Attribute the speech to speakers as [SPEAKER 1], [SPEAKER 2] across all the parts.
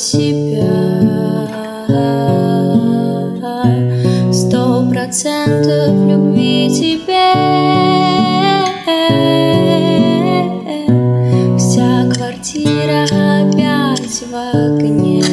[SPEAKER 1] себя 100% любви тебе. Вся квартира опять в огне.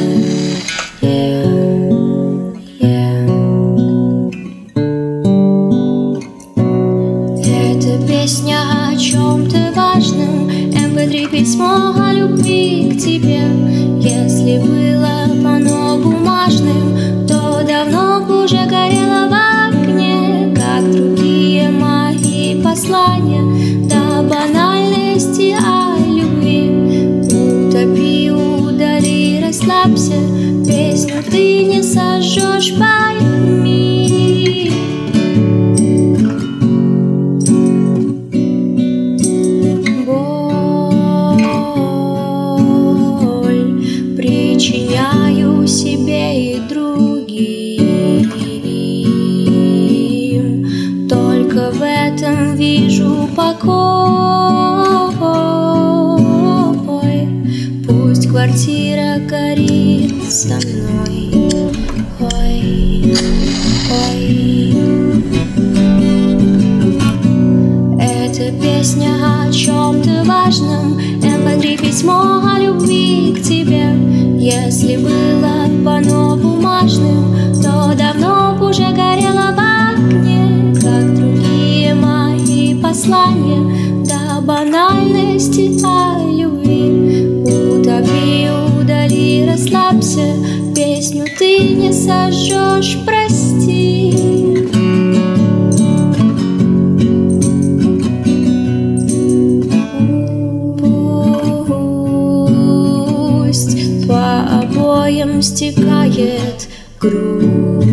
[SPEAKER 1] Это песня о чем-то важном, MP3 письмо о любви к тебе. Если было оно бумажным, то давно б уже горело в огне, как другие мои послания. До банальности о любви утопи, удали, расслабься. Песню ты не сожжешь, пойми. Причиняю себе и другим, только в этом вижу покой. Пусть квартира горит со мной. Ой, ой. Это песня о чем-то важном, MP3 письмо о любви к тебе. Если было б оно бумажным, то давно б уже горело в огне, как другие мои послания. До банальности о любви утопи, удали, расслабься. Песню ты не сожжешь, прости. Обоям стекает грусть.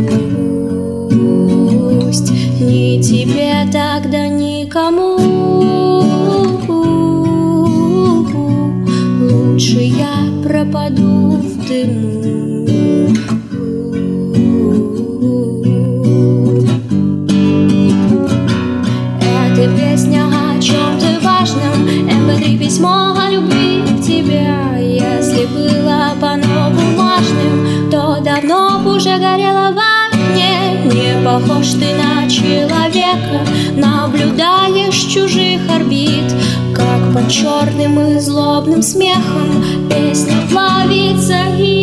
[SPEAKER 1] Ни тебе тогда, никому. Лучше я пропаду в дыму. Это песня о чем-то важном, MP3 письмо о любви к тебе. Если было б оно бумажным, то давно б уже горело в огне. Не похож ты на человека, наблюдаешь чужих орбит, как под черным и злобным смехом песня плавится и